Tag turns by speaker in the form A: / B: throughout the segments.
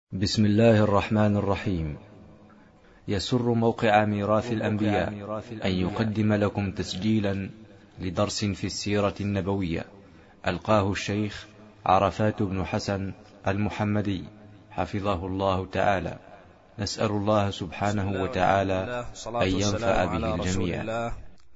A: بسم الله الرحمن الرحيم. يسر موقع ميراث الأنبياء أن يقدم لكم تسجيلا لدرس في السيرة النبوية ألقاه الشيخ عرفات بن حسن المحمدي حفظه الله تعالى. نسأل الله سبحانه وتعالى أن ينفع به الجميع.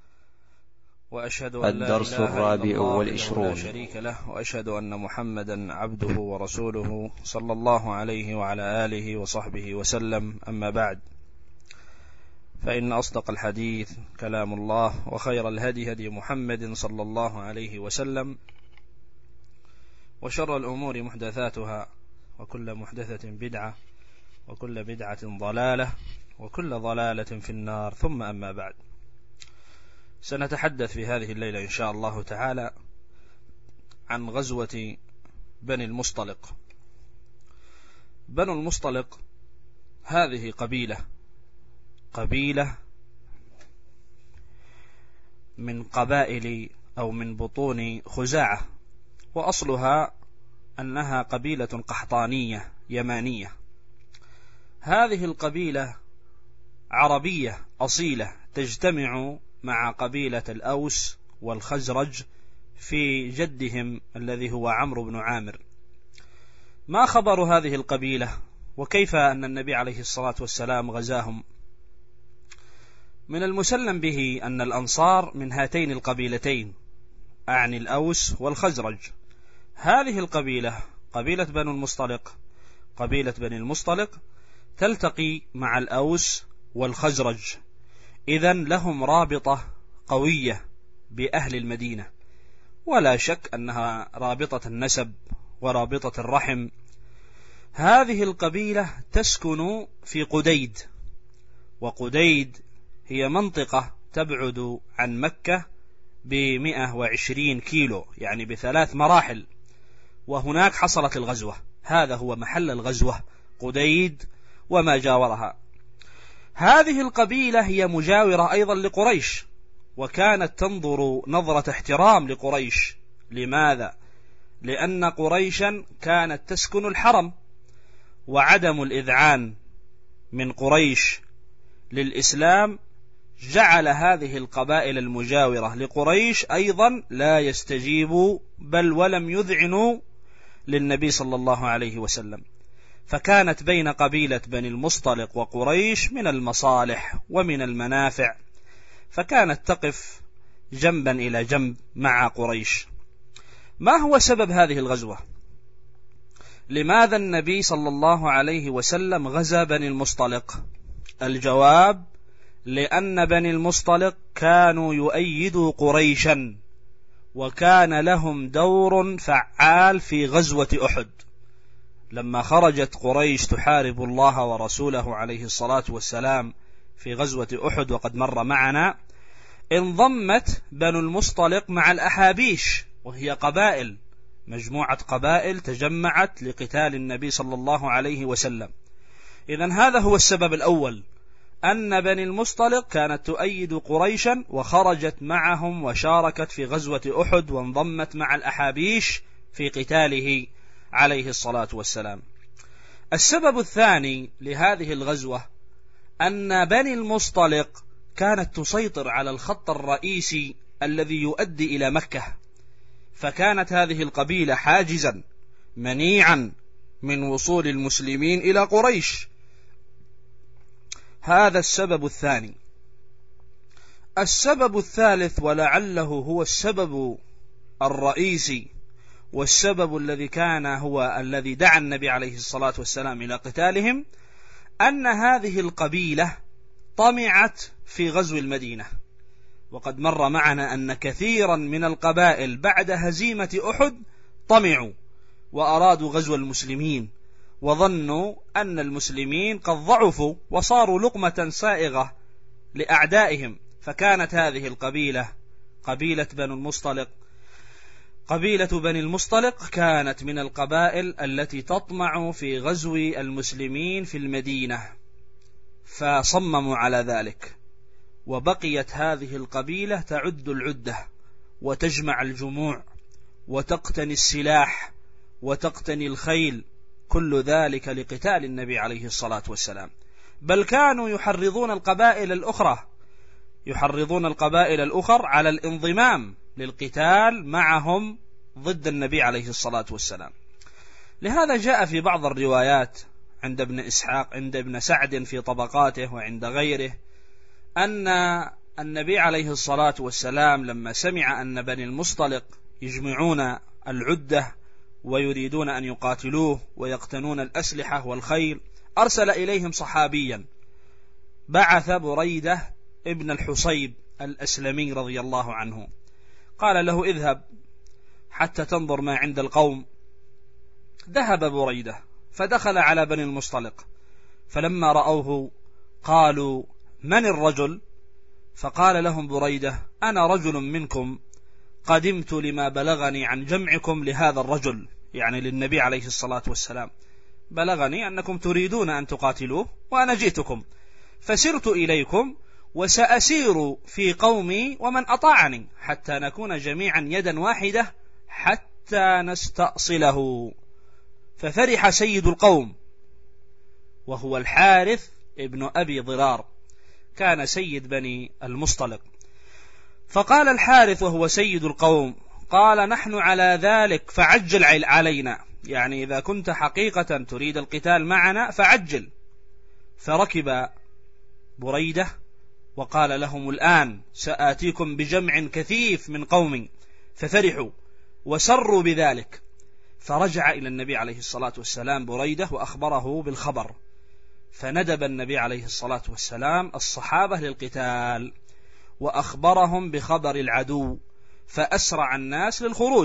A: الدرس الرابع والعشرون.
B: شريك له، وأشهد أن محمدا عبده ورسوله صلى الله عليه وعلى آله وصحبه وسلم. أما بعد، فإن أصدق الحديث كلام الله، وخير الهدي هدي محمد صلى الله عليه وسلم، وشر الأمور محدثاتها، وكل محدثة بدعة، وكل بدعة ضلالة، وكل ضلالة في النار. ثم أما بعد، سنتحدث في هذه الليلة إن شاء الله تعالى عن غزوة بني المصطلق. بنو المصطلق هذه قبيلة من قبائل أو من بطون خزاعة، وأصلها أنها قبيلة قحطانية يمانية. هذه القبيلة عربية أصيلة تجتمع مع قبيلة الأوس والخزرج في جدهم الذي هو عمرو بن عامر. ما خبر هذه القبيلة، وكيف أن النبي عليه الصلاة والسلام غزاهم؟ من المسلم به أن الأنصار من هاتين القبيلتين، أعني الأوس والخزرج. هذه القبيلة، قبيلة بنو المصطلق، قبيلة بني المصطلق تلتقي مع الأوس والخزرج، إذن لهم رابطة قوية بأهل المدينة، ولا شك أنها رابطة النسب ورابطة الرحم. هذه القبيلة تسكن في قديد، وقديد هي منطقة تبعد عن مكة ب120 كيلو، يعني ب3 مراحل، وهناك حصلت الغزوة. هذا هو محل الغزوة، قديد وما جاورها. هذه القبيلة هي مجاورة أيضا لقريش، وكانت تنظر نظرة احترام لقريش. لماذا؟ لأن قريشا كانت تسكن الحرم، وعدم الإذعان من قريش للإسلام جعل هذه القبائل المجاورة لقريش أيضا لا يستجيبوا بل ولم يذعنوا للنبي صلى الله عليه وسلم. فكانت بين قبيلة بني المصطلق وقريش من المصالح ومن المنافع، فكانت تقف جنبا إلى جنب مع قريش. ما هو سبب هذه الغزوة؟ لماذا النبي صلى الله عليه وسلم غزا بني المصطلق؟ الجواب: لأن بني المصطلق كانوا يؤيدوا قريشا، وكان لهم دور فعال في غزوة أحد. لما خرجت قريش تحارب الله ورسوله عليه الصلاة والسلام في غزوة أحد، وقد مر معنا، انضمت بنو المصطلق مع الأحابيش، وهي قبائل، مجموعة قبائل تجمعت لقتال النبي صلى الله عليه وسلم. إذن هذا هو السبب الأول، أن بني المصطلق كانت تؤيد قريشا وخرجت معهم وشاركت في غزوة أحد، وانضمت مع الأحابيش في قتاله عليه الصلاة والسلام. السبب الثاني لهذه الغزوة أن بني المصطلق كانت تسيطر على الخط الرئيسي الذي يؤدي إلى مكة، فكانت هذه القبيلة حاجزا منيعا من وصول المسلمين إلى قريش. هذا السبب الثاني. السبب الثالث، ولعله هو السبب الرئيسي والسبب الذي كان هو الذي دعا النبي عليه الصلاة والسلام إلى قتالهم، أن هذه القبيلة طمعت في غزو المدينة. وقد مر معنا أن كثيرا من القبائل بعد هزيمة أحد طمعوا وأرادوا غزو المسلمين، وظنوا أن المسلمين قد ضعفوا وصاروا لقمة سائغة لأعدائهم. فكانت هذه القبيلة، قبيلة بني المصطلق كانت من القبائل التي تطمع في غزو المسلمين في المدينة، فصمموا على ذلك. وبقيت هذه القبيلة تعد العدة وتجمع الجموع وتقتني السلاح وتقتني الخيل كل ذلك لقتال النبي عليه الصلاة والسلام، بل كانوا يحرضون القبائل الأخر على الانضمام للقتال معهم ضد النبي عليه الصلاة والسلام. لهذا جاء في بعض الروايات عند ابن إسحاق، عند ابن سعد في طبقاته وعند غيره، أن النبي عليه الصلاة والسلام لما سمع أن بني المصطلق يجمعون العدة ويريدون أن يقاتلوه ويقتنون الأسلحة والخيل، أرسل إليهم صحابيا، بعث بريدة ابن الحصيب الأسلمي رضي الله عنه، قال له اذهب حتى تنظر ما عند القوم. ذهب بريدة فدخل على بني المصطلق، فلما رأوه قالوا من الرجل؟ فقال لهم بريدة أنا رجل منكم قدمت لما بلغني عن جمعكم لهذا الرجل، يعني للنبي عليه الصلاة والسلام، بلغني أنكم تريدون أن تقاتلوه وأنا جئتكم، فسرت إليكم وسأسير في قومي ومن أطاعني حتى نكون جميعا يدا واحدة حتى نستأصله. ففرح سيد القوم وهو الحارث ابن أبي ضرار، كان سيد بني المصطلق. فقال الحارث وهو سيد القوم، قال نحن على ذلك فعجل علينا، يعني إذا كنت حقيقة تريد القتال معنا فعجل. فركب بريدة وقال لهم الآن سآتيكم بجمع كثيف من قوم، ففرحوا وسروا بذلك. فرجع إلى النبي عليه الصلاة والسلام بريدة وأخبره بالخبر، فندب النبي عليه الصلاة والسلام الصحابة للقتال وأخبرهم بخبر العدو، فأسرع الناس للخروج.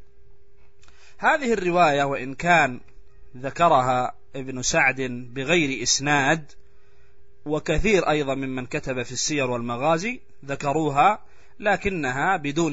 B: هذه الرواية وإن كان ذكرها ابن سعد بغير إسناد، وكثير أيضا ممن كتب في السير والمغازي ذكروها لكنها بدون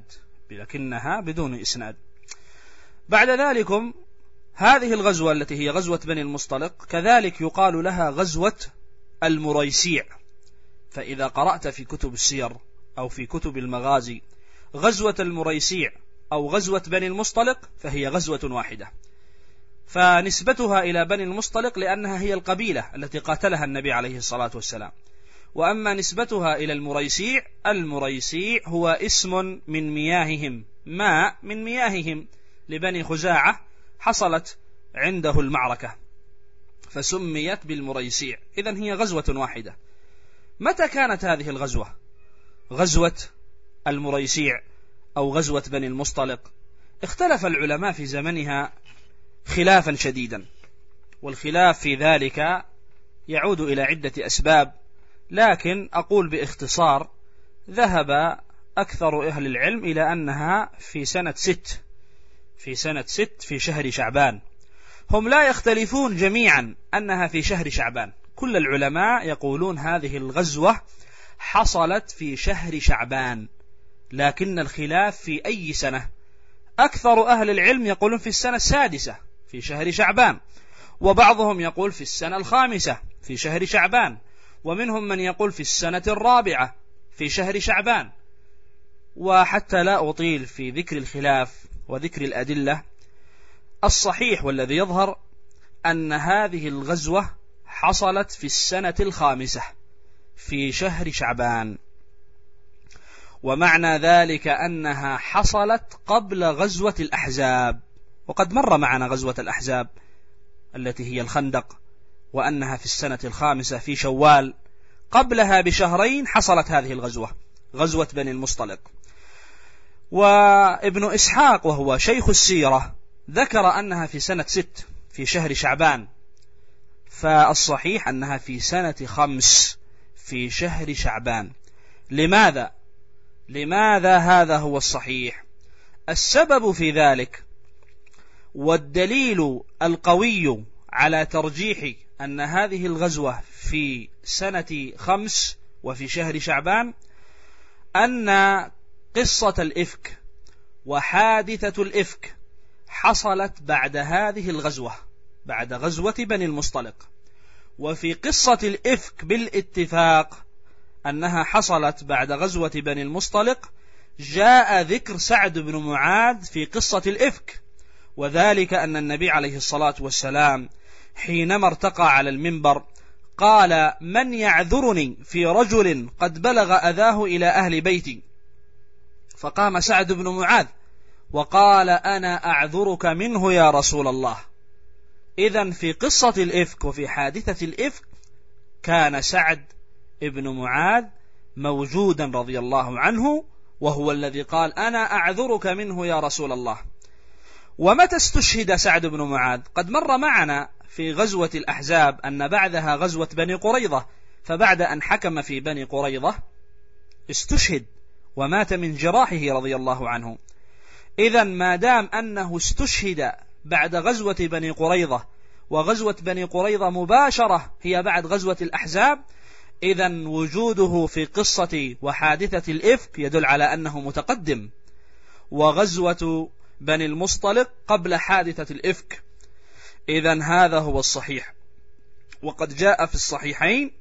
B: إسناد. بعد ذلك هذه الغزوة التي هي غزوة بني المصطلق كذلك يقال لها غزوة المريسيع. فإذا قرأت في كتب السير أو في كتب المغازي غزوة المريسيع أو غزوة بني المصطلق فهي غزوة واحدة، فنسبتها إلى بني المصطلق لأنها هي القبيلة التي قاتلها النبي عليه الصلاة والسلام. وأما نسبتها إلى المريسيع هو اسم من مياههم، ماء من مياههم لبني خزاعة حصلت عنده المعركة فسميت بالمريسيع. إذن هي غزوة واحدة. متى كانت هذه الغزوة؟ غزوة المريسيع أو غزوة بني المصطلق؟ اختلف العلماء في زمنها خلافا شديدا، والخلاف في ذلك يعود إلى عدة أسباب، لكن أقول باختصار ذهب أكثر أهل العلم إلى أنها في سنة 6 في شهر شعبان. هم لا يختلفون جميعا أنها في شهر شعبان، كل العلماء يقولون هذه الغزوة حصلت في شهر شعبان، لكن الخلاف في أي سنة. أكثر أهل العلم يقولون في السنة 6 في شهر شعبان، وبعضهم يقول في السنة 5 في شهر شعبان، ومنهم من يقول في السنة 4 في شهر شعبان. وحتى لا أطيل في ذكر الخلاف وذكر الأدلة، الصحيح والذي يظهر أن هذه الغزوة حصلت في السنة 5 في شهر شعبان، ومعنى ذلك أنها حصلت قبل غزوة الأحزاب. وقد مر معنا غزوة الأحزاب التي هي الخندق، وأنها في السنة 5 في شوال، قبلها بشهرين حصلت هذه الغزوة، غزوة بني المصطلق. وابن إسحاق وهو شيخ السيرة ذكر أنها في سنة 6 في شهر شعبان، فالصحيح أنها في سنة 5 في شهر شعبان. لماذا هذا هو الصحيح؟ السبب في ذلك والدليل القوي على ترجيح أن هذه الغزوة في سنة 5 وفي شهر شعبان أن قصة الإفك وحادثة الإفك حصلت بعد هذه الغزوة، بعد غزوة بني المصطلق. وفي قصة الإفك بالاتفاق أنها حصلت بعد غزوة بني المصطلق، جاء ذكر سعد بن معاذ في قصة الإفك، وذلك أن النبي عليه الصلاة والسلام حينما ارتقى على المنبر قال: من يعذرني في رجل قد بلغ أذاه إلى أهل بيتي؟ فقام سعد بن معاذ وقال: أنا أعذرك منه يا رسول الله. إذن في قصة الإفك وفي حادثة الإفك كان سعد بن معاذ موجودا رضي الله عنه، وهو الذي قال: أنا أعذرك منه يا رسول الله. ومتى استشهد سعد بن معاذ؟ قد مر معنا في غزوة الأحزاب أن بعدها غزوة بني قريظة، فبعد أن حكم في بني قريظة استشهد ومات من جراحه رضي الله عنه. إذن ما دام أنه استشهد بعد غزوة بني قريظة، وغزوة بني قريظة مباشرة هي بعد غزوة الأحزاب، إذن وجوده في قصة وحادثة الإفك يدل على أنه متقدم، وغزوة بني المصطلق قبل حادثة الإفك. إذن هذا هو الصحيح. وقد جاء في الصحيحين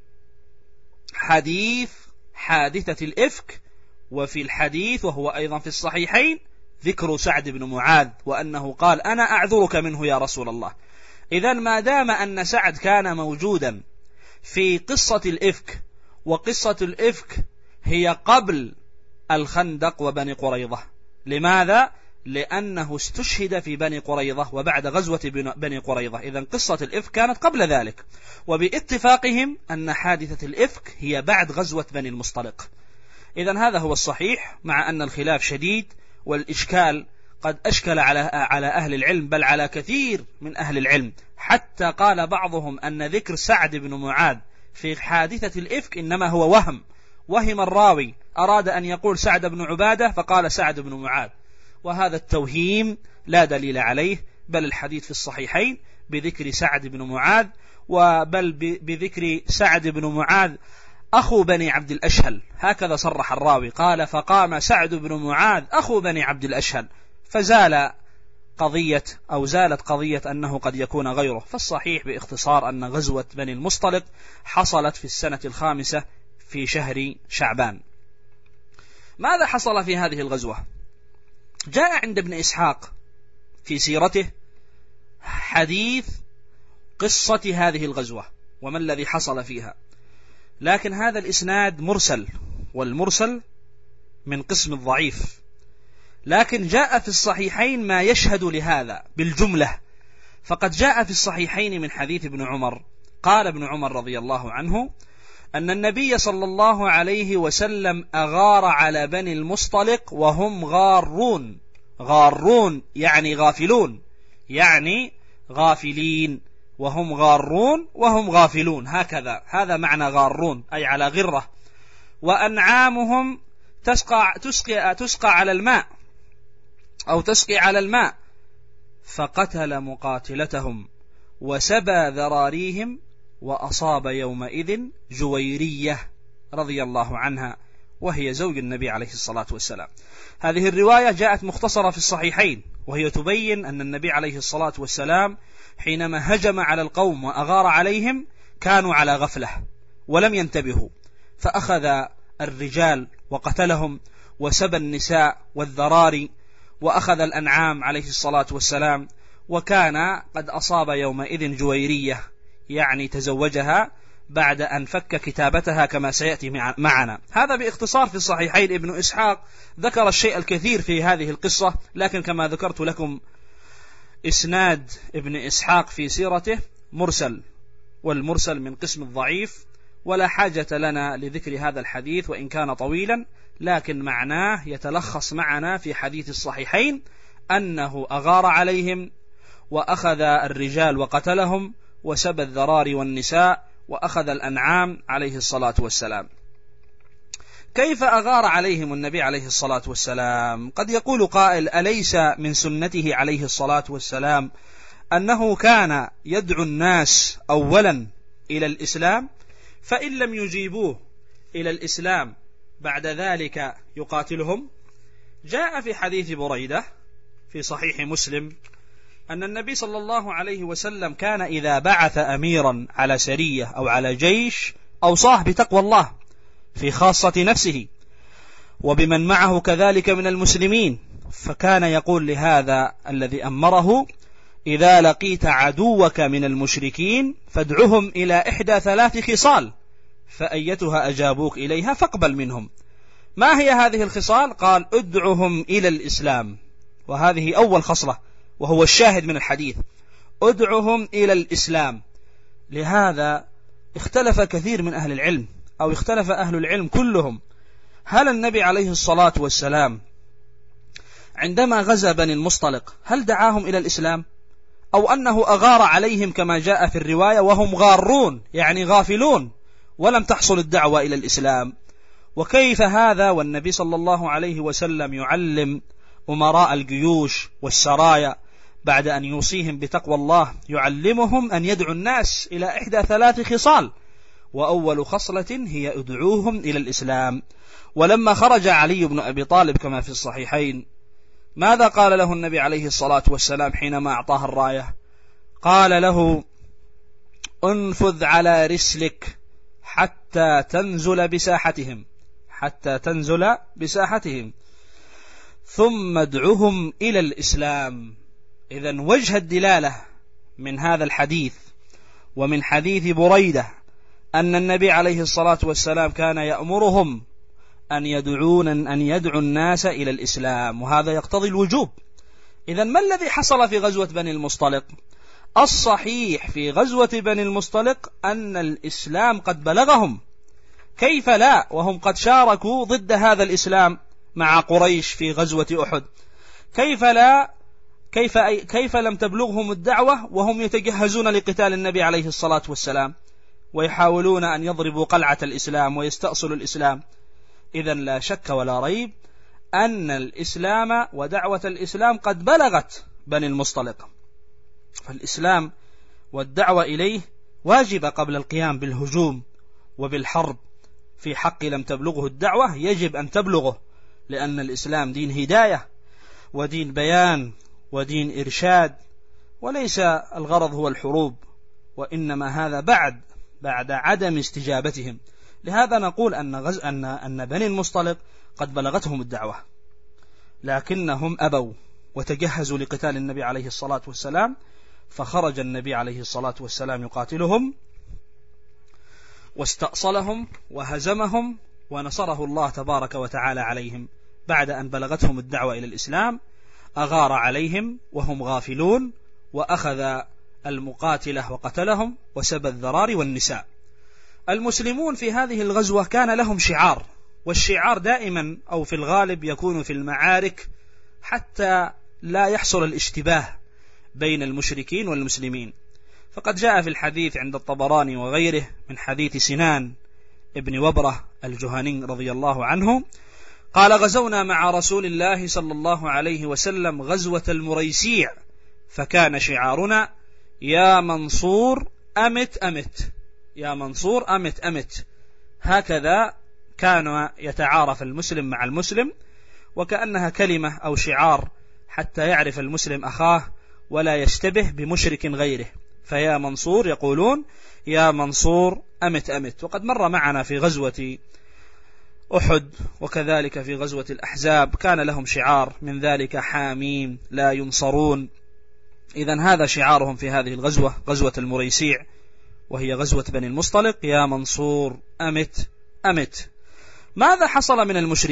B: حديث حادثة الإفك، وفي الحديث وهو أيضا في الصحيحين ذكر سعد بن معاذ وأنه قال: أنا أعذرك منه يا رسول الله. إذن ما دام أن سعد كان موجودا في قصة الإفك، وقصة الإفك هي قبل الخندق وبني قريظة. لماذا؟ لأنه استشهد في بني قريظة وبعد غزوة بني قريظة. إذن قصة الإفك كانت قبل ذلك، وباتفاقهم أن حادثة الإفك هي بعد غزوة بني المصطلق. إذن هذا هو الصحيح، مع أن الخلاف شديد والإشكال قد أشكل على أهل العلم، بل على كثير من أهل العلم، حتى قال بعضهم أن ذكر سعد بن معاذ في حادثة الإفك إنما هو وهم الراوي، أراد أن يقول سعد بن عبادة فقال سعد بن معاذ، وهذا التوهيم لا دليل عليه، بل الحديث في الصحيحين بذكر سعد بن معاذ، وبل بذكر سعد بن معاذ أخو بني عبد الأشهل، هكذا صرح الراوي، قال: فقام سعد بن معاذ أخو بني عبد الأشهل، فزالت قضية أنه قد يكون غيره. فالصحيح باختصار أن غزوة بني المصطلق حصلت في السنة 5 في شهر شعبان. ماذا حصل في هذه الغزوة؟ جاء عند ابن إسحاق في سيرته حديث قصة هذه الغزوة وما الذي حصل فيها، لكن هذا الإسناد مرسل، والمرسل من قسم الضعيف، لكن جاء في الصحيحين ما يشهد لهذا بالجملة. فقد جاء في الصحيحين من حديث ابن عمر، قال ابن عمر رضي الله عنه أن النبي صلى الله عليه وسلم أغار على بني المصطلق وهم غارون يعني غافلون، يعني غافلين، وهم غارون وهم غافلون، هذا معنى غارون، أي على غرة. وأنعامهم تسقى على الماء أو تسقي على الماء، فقتل مقاتلتهم وسبى ذراريهم، وأصاب يومئذ جويرية رضي الله عنها، وهي زوج النبي عليه الصلاة والسلام. هذه الرواية جاءت مختصرة في الصحيحين، وهي تبين أن النبي عليه الصلاة والسلام حينما هجم على القوم وأغار عليهم كانوا على غفلة ولم ينتبهوا، فأخذ الرجال وقتلهم، وسبى النساء والذراري، وأخذ الأنعام عليه الصلاة والسلام، وكان قد أصاب يومئذ جويرية، يعني تزوجها بعد أن فك كتابتها كما سيأتي معنا. هذا باختصار في الصحيحين. ابن إسحاق ذكر الشيء الكثير في هذه القصة، لكن كما ذكرت لكم إسناد ابن إسحاق في سيرته مرسل، والمرسل من قسم الضعيف، ولا حاجة لنا لذكر هذا الحديث وإن كان طويلا، لكن معناه يتلخص معنا في حديث الصحيحين أنه أغار عليهم وأخذ الرجال وقتلهم، وسبى الذراري والنساء، وأخذ الأنعام عليه الصلاة والسلام. كيف أغار عليهم النبي عليه الصلاة والسلام؟ قد يقول قائل: أليس من سنته عليه الصلاة والسلام أنه كان يدعو الناس أولا إلى الإسلام، فإن لم يجيبوه إلى الإسلام بعد ذلك يقاتلهم؟ جاء في حديث بريدة في صحيح مسلم أن النبي صلى الله عليه وسلم كان إذا بعث أميرا على سرية أو على جيش أوصاه بتقوى الله في خاصة نفسه وبمن معه كذلك من المسلمين، فكان يقول لهذا الذي أمره: إذا لقيت عدوك من المشركين فادعهم إلى إحدى 3 خصال، فأيتها أجابوك إليها فاقبل منهم. ما هي هذه الخصال؟ قال: ادعهم إلى الإسلام، وهذه أول خصلة وهو الشاهد من الحديث، ادعهم إلى الإسلام. لهذا اختلف كثير من أهل العلم، أو اختلف أهل العلم كلهم، هل النبي عليه الصلاة والسلام عندما غزا بني المصطلق هل دعاهم إلى الإسلام، أو أنه أغار عليهم كما جاء في الرواية وهم غارون يعني غافلون ولم تحصل الدعوة إلى الإسلام؟ وكيف هذا والنبي صلى الله عليه وسلم يعلم أمراء الجيوش والسرايا بعد أن يوصيهم بتقوى الله، يعلمهم أن يدعوا الناس إلى إحدى 3 خصال، وأول خصلة هي ادعوهم إلى الإسلام. ولما خرج علي بن أبي طالب كما في الصحيحين، ماذا قال له النبي عليه الصلاة والسلام حينما أعطاه الراية؟ قال له: انفذ على رسلك حتى تنزل بساحتهم ثم ادعهم إلى الإسلام. إذن وجه الدلالة من هذا الحديث ومن حديث بريدة أن النبي عليه الصلاة والسلام كان يأمرهم أن يدعوا الناس إلى الإسلام، وهذا يقتضي الوجوب. إذن ما الذي حصل في غزوة بني المصطلق؟ الصحيح في غزوة بني المصطلق أن الإسلام قد بلغهم، كيف لا وهم قد شاركوا ضد هذا الإسلام مع قريش في غزوة أحد؟ كيف لم تبلغهم الدعوة وهم يتجهزون لقتال النبي عليه الصلاة والسلام ويحاولون أن يضربوا قلعة الإسلام ويستأصلوا الإسلام؟ إذن لا شك ولا ريب أن الإسلام ودعوة الإسلام قد بلغت بني المصطلق، فالإسلام والدعوة إليه واجب قبل القيام بالهجوم وبالحرب في حق لم تبلغه الدعوة، يجب أن تبلغه، لأن الإسلام دين هداية ودين بيان ودين إرشاد، وليس الغرض هو الحروب، وإنما هذا بعد عدم استجابتهم. لهذا نقول أن بني المصطلق قد بلغتهم الدعوة، لكنهم أبوا وتجهزوا لقتال النبي عليه الصلاة والسلام، فخرج النبي عليه الصلاة والسلام يقاتلهم واستأصلهم وهزمهم ونصره الله تبارك وتعالى عليهم. بعد أن بلغتهم الدعوة إلى الإسلام أغار عليهم وهم غافلون، وأخذ المقاتلة وقتلهم وسبى الذرار والنساء. المسلمون في هذه الغزوة كان لهم شعار، والشعار دائما أو في الغالب يكون في المعارك حتى لا يحصل الاشتباه بين المشركين والمسلمين. فقد جاء في الحديث عند الطبراني وغيره من حديث سنان ابن وبرة الجهني رضي الله عنه قال: غزونا مع رسول الله صلى الله عليه وسلم غزوة المريسيع، فكان شعارنا: يا منصور أمت أمت، يا منصور أمت أمت. هكذا كان يتعارف المسلم مع المسلم، وكأنها كلمة أو شعار حتى يعرف المسلم أخاه ولا يشتبه بمشرك غيره. فيا منصور يقولون يا منصور أمت أمت. وقد مر معنا في غزوة أحد وكذلك في غزوة الأحزاب كان لهم شعار من ذلك: حاميم لا ينصرون. إذن هذا شعارهم في هذه الغزوة، غزوة المريسيع، وهي غزوة بني المصطلق: يا منصور أمت أمت. ماذا حصل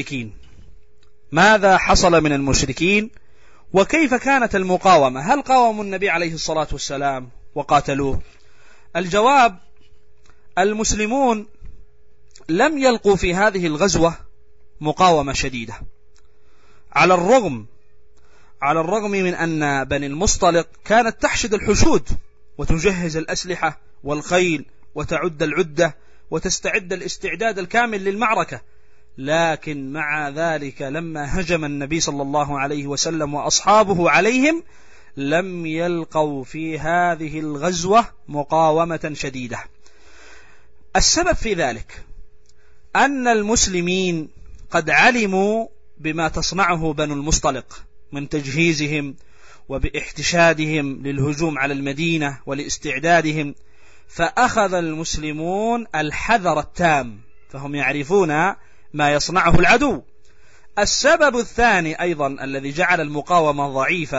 B: من المشركين وكيف كانت المقاومة؟ هل قاوموا النبي عليه الصلاة والسلام وقاتلوه؟ الجواب: المسلمون لم يلقوا في هذه الغزوة مقاومة شديدة، على الرغم من أن بني المصطلق كانت تحشد الحشود وتجهز الأسلحة والخيل وتعد العدة وتستعد الاستعداد الكامل للمعركة، لكن مع ذلك لما هجم النبي صلى الله عليه وسلم وأصحابه عليهم لم يلقوا في هذه الغزوة مقاومة شديدة. السبب في ذلك أن المسلمين قد علموا بما تصنعه بنو المصطلق من تجهيزهم وباحتشادهم للهجوم على المدينة ولاستعدادهم، فأخذ المسلمون الحذر التام، فهم يعرفون ما يصنعه العدو. السبب الثاني أيضا الذي جعل المقاومة ضعيفة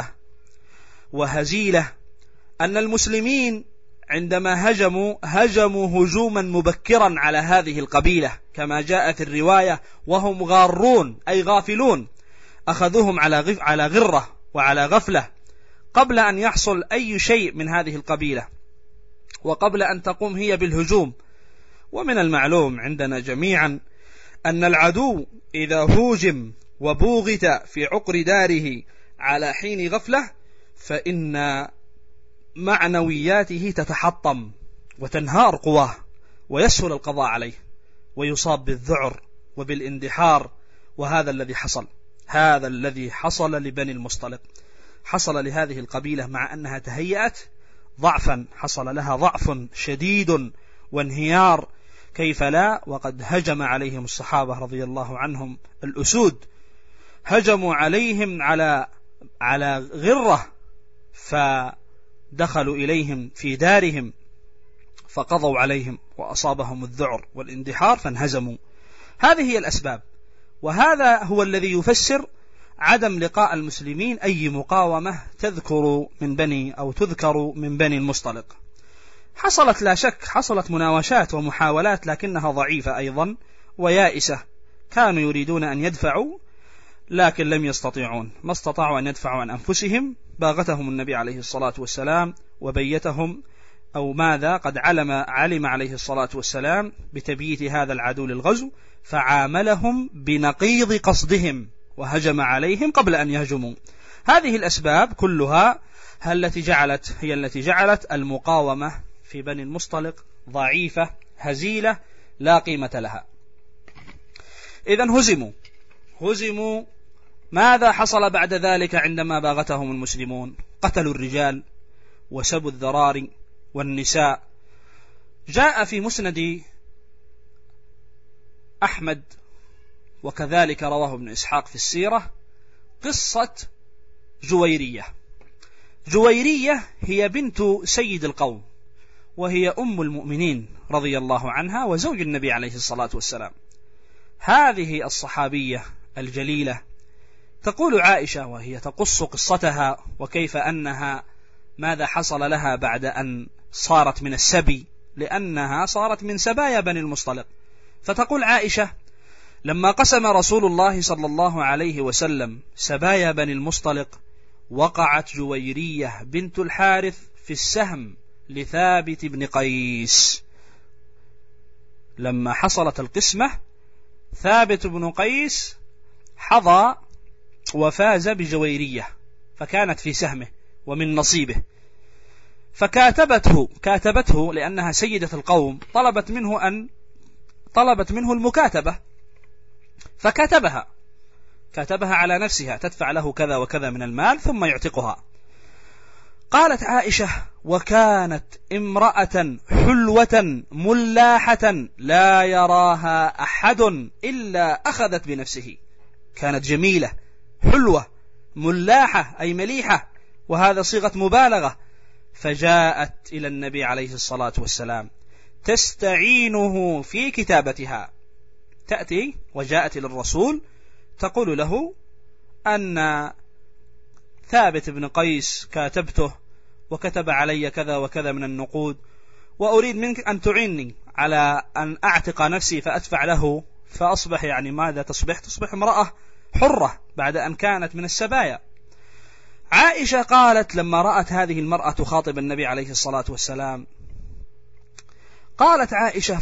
B: وهزيلة أن المسلمين عندما هجموا هجوما مبكرا على هذه القبيلة كما جاء في الرواية، وهم غارون أي غافلون، أخذوهم على غرة وعلى غفلة قبل أن يحصل أي شيء من هذه القبيلة وقبل أن تقوم هي بالهجوم. ومن المعلوم عندنا جميعا أن العدو إذا هوجم وبوغت في عقر داره على حين غفلة فإن معنوياته تتحطم وتنهار قواه ويسهل القضاء عليه ويصاب بالذعر وبالاندحار. وهذا الذي حصل لبني المصطلق، حصل لهذه القبيلة مع أنها تهيأت ضعفا، حصل لها ضعف شديد وانهيار، كيف لا وقد هجم عليهم الصحابة رضي الله عنهم الأسود، هجموا عليهم على غرة، فدخلوا إليهم في دارهم فقضوا عليهم وأصابهم الذعر والاندحار فانهزموا. هذه هي الأسباب، وهذا هو الذي يفسر عدم لقاء المسلمين أي مقاومة تذكر من بني المصطلق. حصلت لا شك، حصلت مناوشات ومحاولات لكنها ضعيفة أيضا ويائسة، كانوا يريدون أن يدفعوا لكن لم يستطيعون، ما استطاعوا أن يدفعوا عن أنفسهم، باغتهم النبي عليه الصلاة والسلام وبيتهم أو ماذا قد علم عليه الصلاة والسلام بتبييت هذا العدو للغزو، فعاملهم بنقيض قصدهم وهجم عليهم قبل أن يهجموا. هذه الأسباب كلها هي التي جعلت المقاومة في بني المصطلق ضعيفة هزيلة لا قيمة لها. إذن هزموا. ماذا حصل بعد ذلك عندما باغتهم المسلمون؟ قتلوا الرجال وسبوا الذراري والنساء. جاء في مسند أحمد وكذلك رواه ابن إسحاق في السيرة قصة جويرية هي بنت سيد القوم، وهي أم المؤمنين رضي الله عنها وزوج النبي عليه الصلاة والسلام. هذه الصحابية الجليلة تقول عائشة وهي تقص قصتها وكيف أنها ماذا حصل لها بعد أن صارت من السبي، لأنها صارت من سبايا بني المصطلق. فتقول عائشة: لما قسم رسول الله صلى الله عليه وسلم سبايا بني المصطلق وقعت جويرية بنت الحارث في السهم لثابت بن قيس. لما حصلت القسمة ثابت بن قيس حظى وفاز بجويرية، فكانت في سهمه ومن نصيبه، كاتبته لأنها سيدة القوم، طلبت منه المكاتبة، فكاتبها على نفسها، تدفع له كذا وكذا من المال ثم يعتقها. قالت عائشة: وكانت امرأة حلوة ملاحة لا يراها أحد إلا أخذت بنفسه. كانت جميلة حلوة ملاحة أي مليحة، وهذا صيغة مبالغة. فجاءت إلى النبي عليه الصلاة والسلام تستعينه في كتابتها، تأتي وجاءت إلى الرسول تقول له أن ثابت بن قيس كاتبته وكتب علي كذا وكذا من النقود، وأريد منك أن تعيني على أن أعتق نفسي فأدفع له، فأصبح ماذا تصبح امرأة حرة بعد أن كانت من السبايا. عائشة قالت لما رأت هذه المرأة تخاطب النبي عليه الصلاة والسلام، قالت عائشة: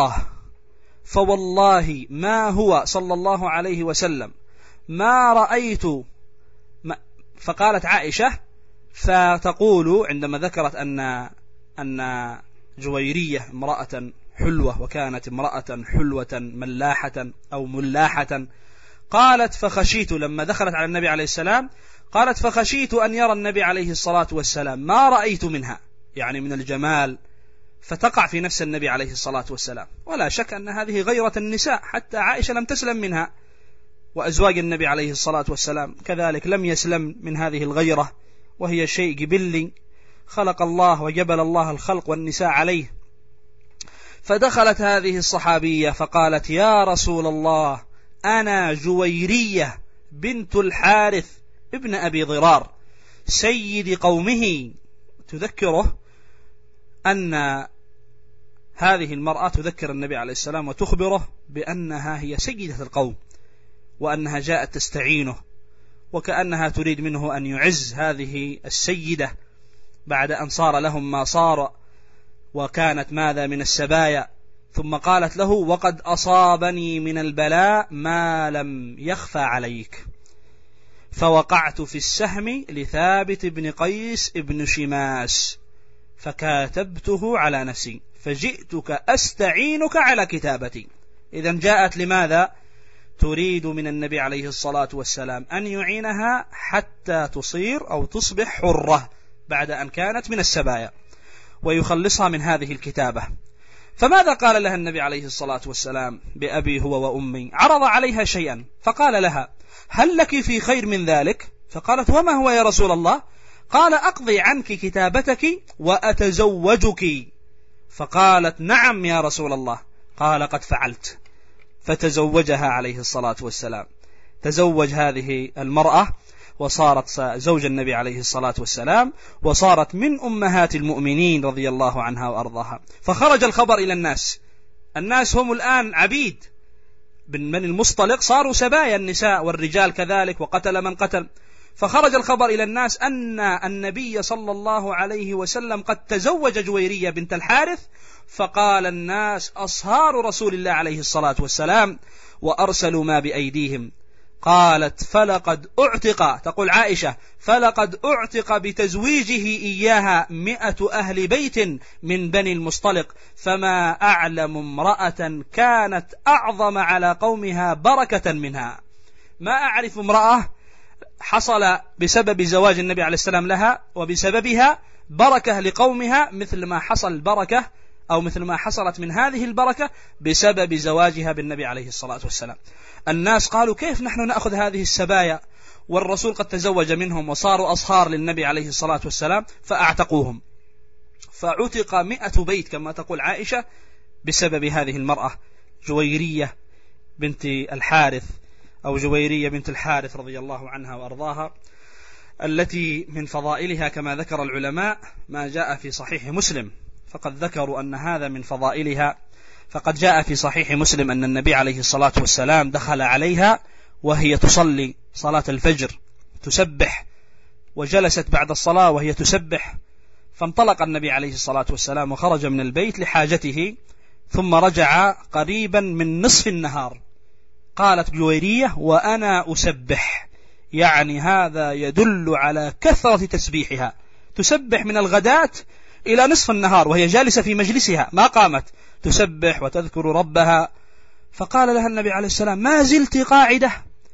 B: فوالله ما هو صلى الله عليه وسلم ما رأيت. فقالت عائشة فتقول عندما ذكرت أن جويرية امرأة حلوة وكانت امرأة حلوة ملاحة أو ملاحة، قالت: فخشيت لما دخلت على النبي عليه السلام، قالت: فخشيت أن يرى النبي عليه الصلاة والسلام ما رأيت منها، من الجمال، فتقع في نفس النبي عليه الصلاة والسلام. ولا شك أن هذه غيرة النساء، حتى عائشة لم تسلم منها، وأزواج النبي عليه الصلاة والسلام كذلك لم يسلم من هذه الغيرة، وهي شيء جبلي خلق الله وجبل الله الخلق والنساء عليه. فدخلت هذه الصحابية فقالت: يا رسول الله، أنا جويرية بنت الحارث ابن أبي ضرار سيد قومه. تذكره أن هذه المرأة تذكر النبي عليه السلام وتخبره بأنها هي سيدة القوم، وأنها جاءت تستعينه، وكأنها تريد منه أن يعز هذه السيدة بعد أن صار لهم ما صار، وكانت ماذا من السبايا. ثم قالت له: وقد أصابني من البلاء ما لم يخفى عليك، فوقعت في السهم لثابت بن قيس بن شماس فكاتبته على نفسي فجئتك أستعينك على كتابتي. إذن جاءت لماذا؟ تريد من النبي عليه الصلاة والسلام أن يعينها حتى تصير أو تصبح حرة بعد أن كانت من السبايا، ويخلصها من هذه الكتابة. فماذا قال لها النبي عليه الصلاة والسلام؟ بأبي هو وأمي. عرض عليها شيئا فقال لها: هل لك في خير من ذلك؟ فقالت: وما هو يا رسول الله؟ قال: أقضي عنك كتابتك وأتزوجك. فقالت: نعم يا رسول الله. قال: قد فعلت. فتزوجها عليه الصلاة والسلام، تزوج هذه المرأة وصارت زوج النبي عليه الصلاة والسلام، وصارت من أمهات المؤمنين رضي الله عنها وأرضاها. فخرج الخبر إلى الناس، الناس هم الآن عبيد، بني المصطلق صاروا سبايا النساء والرجال كذلك، وقتل من قتل. فخرج الخبر إلى الناس أن النبي صلى الله عليه وسلم قد تزوج جويرية بنت الحارث. فقال الناس: أصهار رسول الله عليه الصلاة والسلام، وأرسلوا ما بأيديهم. قالت: فلقد أعتق، تقول عائشة: فلقد أعتق بتزويجه إياها 100 أهل بيت من بني المصطلق، فما أعلم امرأة كانت أعظم على قومها بركة منها. ما أعرف امرأة حصل بسبب زواج النبي عليه السلام لها وبسببها بركة لقومها مثل ما حصل البركة أو مثل ما حصلت من هذه البركة بسبب زواجها بالنبي عليه الصلاة والسلام. الناس قالوا: كيف نحن نأخذ هذه السبايا والرسول قد تزوج منهم وصاروا أصهار للنبي عليه الصلاة والسلام؟ فأعتقوهم، فعتق 100 بيت كما تقول عائشة بسبب هذه المرأة جويرية بنت الحارث، أو جويرية بنت الحارث رضي الله عنها وأرضاها، التي من فضائلها كما ذكر العلماء ما جاء في صحيح مسلم. فقد ذكروا أن هذا من فضائلها، فقد جاء في صحيح مسلم أن النبي عليه الصلاة والسلام دخل عليها وهي تصلي صلاة الفجر تسبح، وجلست بعد الصلاة وهي تسبح، فانطلق النبي عليه الصلاة والسلام وخرج من البيت لحاجته، ثم رجع قريبا من نصف النهار. قالت جويرية: وأنا أسبح، يعني هذا يدل على كثرة تسبيحها، تسبح من الغداة إلى نصف النهار وهي جالسة في مجلسها ما قامت، تسبح وتذكر ربها. فقال لها النبي عليه السلام: ما زلت قاعدة؟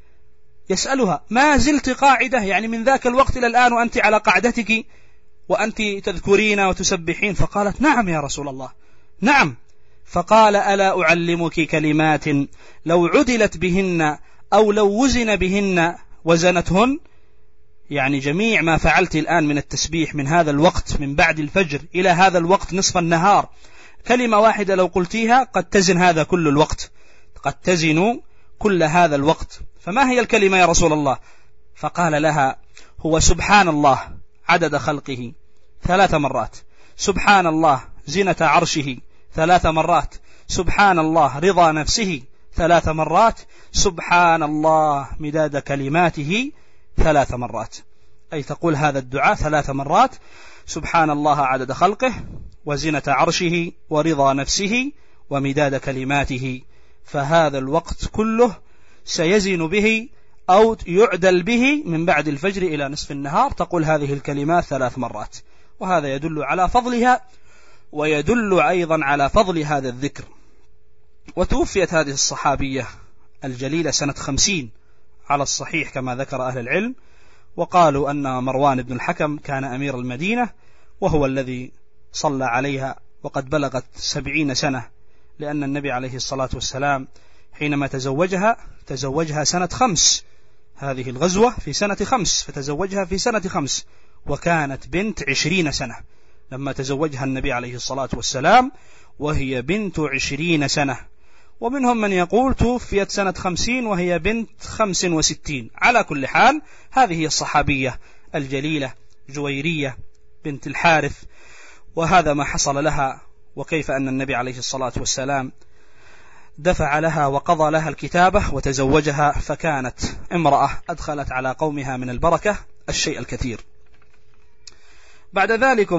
B: يسألها: ما زلت قاعدة؟ يعني من ذاك الوقت إلى الآن وأنت على قعدتك وأنت تذكرين وتسبحين؟ فقالت: نعم يا رسول الله، نعم. فقال: ألا أعلمك كلمات لو عدلت بهن أو لو وزن بهن وزنتهن؟ يعني جميع ما فعلت الآن من التسبيح من هذا الوقت من بعد الفجر إلى هذا الوقت نصف النهار، كلمة واحدة لو قلتيها قد تزن هذا كل الوقت، قد تزن كل هذا الوقت. فما هي الكلمة يا رسول الله؟ فقال لها: هو سبحان الله عدد خلقه 3 مرات، سبحان الله زنة عرشه 3 مرات، سبحان الله رضا نفسه 3 مرات، سبحان الله مداد كلماته 3 مرات. أي تقول هذا الدعاء 3 مرات: سبحان الله عدد خلقه، وزنة عرشه، ورضا نفسه، ومداد كلماته. فهذا الوقت كله سيزن به أو يعدل به من بعد الفجر إلى نصف النهار، تقول هذه الكلمات 3 مرات. وهذا يدل على فضلها، ويدل أيضا على فضل هذا الذكر. وتوفيت هذه الصحابية الجليلة سنة 50 على الصحيح كما ذكر أهل العلم، وقالوا أن مروان بن الحكم كان أمير المدينة وهو الذي صلى عليها، وقد بلغت 70 سنة، لأن النبي عليه الصلاة والسلام حينما تزوجها سنة 5، هذه الغزوة في سنة 5، فتزوجها في سنة 5، وكانت بنت 20 سنة لما تزوجها النبي عليه الصلاة والسلام وهي بنت 20 سنة. ومنهم من يقول توفيت سنة 50 وهي بنت 65. على كل حال هذه هي الصحابية الجليلة جويرية بنت الحارث، وهذا ما حصل لها، وكيف أن النبي عليه الصلاة والسلام دفع لها وقضى لها الكتابة وتزوجها، فكانت امرأة أدخلت على قومها من البركة الشيء الكثير. بعد ذلك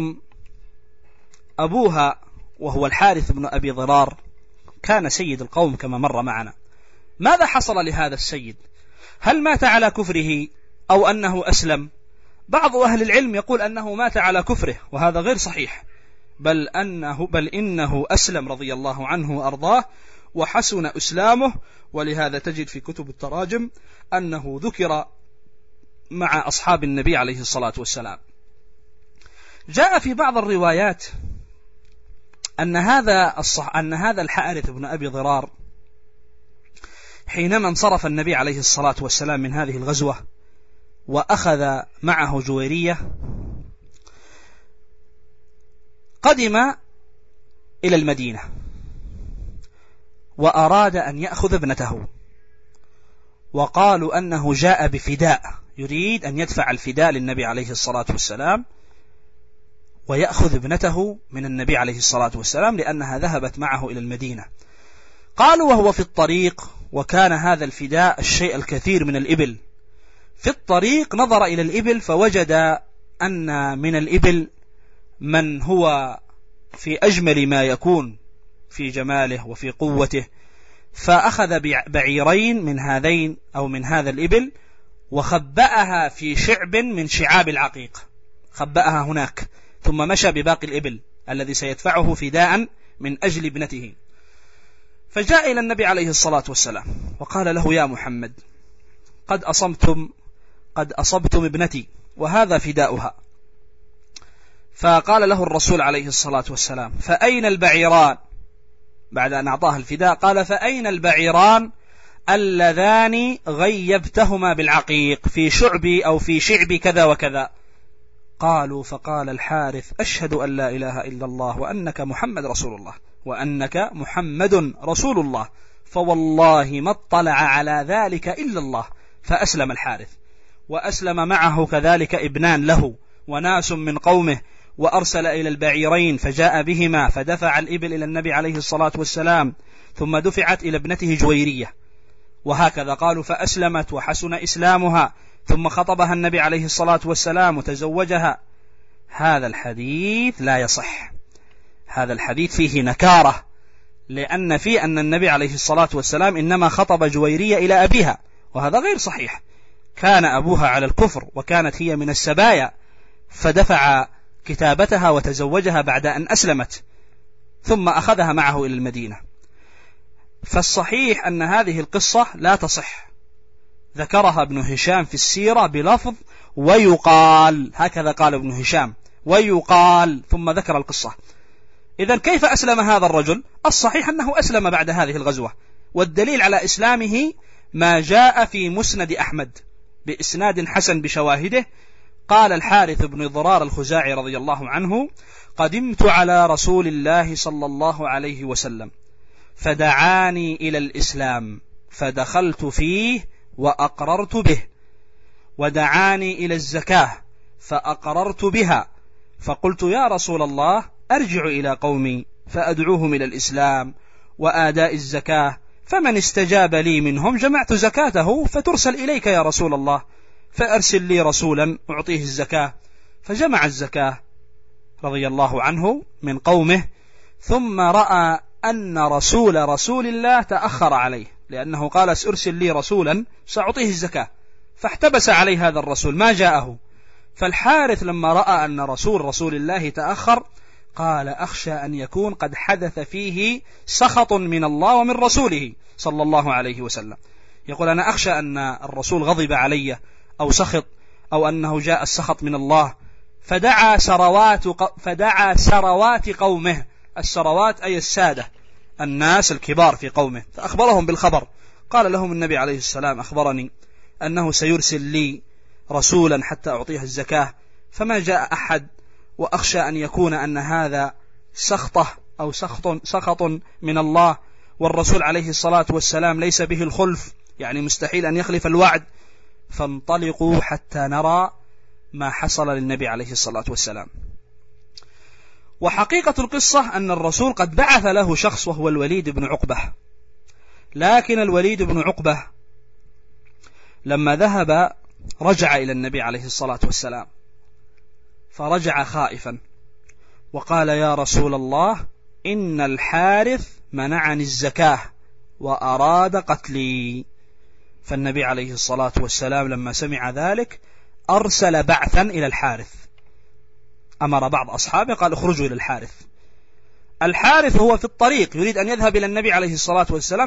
B: أبوها وهو الحارث بن أبي ضرار كان سيد القوم كما مر معنا. ماذا حصل لهذا السيد؟ هل مات على كفره أو أنه أسلم؟ بعض أهل العلم يقول أنه مات على كفره، وهذا غير صحيح، بل إنه أسلم رضي الله عنه وأرضاه وحسن إسلامه، ولهذا تجد في كتب التراجم أنه ذكر مع أصحاب النبي عليه الصلاة والسلام. جاء في بعض الروايات أن هذا الحارث بن أبي ضرار حينما انصرف النبي عليه الصلاة والسلام من هذه الغزوة وأخذ معه جويرية، قدم إلى المدينة وأراد أن يأخذ ابنته، وقالوا أنه جاء بفداء، يريد أن يدفع الفداء للنبي عليه الصلاة والسلام ويأخذ ابنته من النبي عليه الصلاة والسلام لأنها ذهبت معه إلى المدينة. قالوا وهو في الطريق، وكان هذا الفداء الشيء الكثير من الإبل، في الطريق نظر إلى الإبل فوجد أن من الإبل من هو في أجمل ما يكون في جماله وفي قوته، فأخذ بعيرين من هذين أو من هذا الإبل وخبأها في شعب من شعاب العقيق، خبأها هناك، ثم مشى بباقي الإبل الذي سيدفعه فداء من أجل ابنته. فجاء إلى النبي عليه الصلاة والسلام وقال له يا محمد قد أصبتم ابنتي وهذا فداؤها. فقال له الرسول عليه الصلاة والسلام فأين البعيران؟ بعد أن أعطاه الفداء قال فأين البعيران اللذان غيبتهما بالعقيق في شعبي أو في شعب كذا وكذا؟ قالوا فقال الحارث أشهد أن لا إله إلا الله وأنك محمد رسول الله، وأنك محمد رسول الله، فوالله ما اطلع على ذلك إلا الله. فأسلم الحارث، وأسلم معه كذلك ابنان له وناس من قومه، وأرسل إلى البعيرين فجاء بهما فدفع الإبل إلى النبي عليه الصلاة والسلام، ثم دفعت إلى ابنته جويرية، وهكذا قالوا فأسلمت وحسن إسلامها، ثم خطبها النبي عليه الصلاة والسلام وتزوجها. هذا الحديث لا يصح، هذا الحديث فيه نكارة، لأن فيه أن النبي عليه الصلاة والسلام إنما خطب جويرية إلى أبيها، وهذا غير صحيح. كان أبوها على الكفر وكانت هي من السبايا، فدفع كتابتها وتزوجها بعد أن أسلمت، ثم أخذها معه إلى المدينة. فالصحيح أن هذه القصة لا تصح، ذكرها ابن هشام في السيرة بلفظ ويقال، هكذا قال ابن هشام ويقال، ثم ذكر القصة. إذن كيف أسلم هذا الرجل؟ الصحيح أنه أسلم بعد هذه الغزوة، والدليل على إسلامه ما جاء في مسند أحمد بإسناد حسن بشواهده. قال الحارث بن ضرار الخزاعي رضي الله عنه قدمت على رسول الله صلى الله عليه وسلم فدعاني إلى الإسلام فدخلت فيه وأقررت به، ودعاني إلى الزكاة فأقررت بها، فقلت يا رسول الله أرجع إلى قومي فأدعوهم إلى الإسلام وآداء الزكاة، فمن استجاب لي منهم جمعت زكاته فترسل إليك يا رسول الله، فأرسل لي رسولا أعطيه الزكاة. فجمع الزكاة رضي الله عنه من قومه، ثم رأى أن رسول الله تأخر عليه، لأنه قال أرسل لي رسولا سأعطيه الزكاة، فاحتبس عليه هذا الرسول ما جاءه. فالحارث لما رأى أن رسول الله تأخر قال أخشى أن يكون قد حدث فيه سخط من الله ومن رسوله صلى الله عليه وسلم. يقول أنا أخشى أن الرسول غضب علي أو سخط، أو أنه جاء السخط من الله. فدعا سروات قومه، السروات أي السادة، الناس الكبار في قومه، فأخبرهم بالخبر. قال لهم النبي عليه السلام أخبرني أنه سيرسل لي رسولا حتى أعطيه الزكاة، فما جاء أحد، وأخشى أن يكون أن هذا سخطه أو سخط من الله، والرسول عليه الصلاة والسلام ليس به الخلف، يعني مستحيل أن يخلف الوعد، فانطلقوا حتى نرى ما حصل للنبي عليه الصلاة والسلام. وحقيقة القصة أن الرسول قد بعث له شخص وهو الوليد بن عقبة، لكن الوليد بن عقبة لما ذهب رجع إلى النبي عليه الصلاة والسلام، فرجع خائفا وقال: يا رسول الله، إن الحارث منعني الزكاة وأراد قتلي. فالنبي عليه الصلاة والسلام لما سمع ذلك أرسل بعثا إلى الحارث، أمر بعض أصحابه قال: اخرجوا إلى الحارث. الحارث هو في الطريق يريد أن يذهب إلى النبي عليه الصلاة والسلام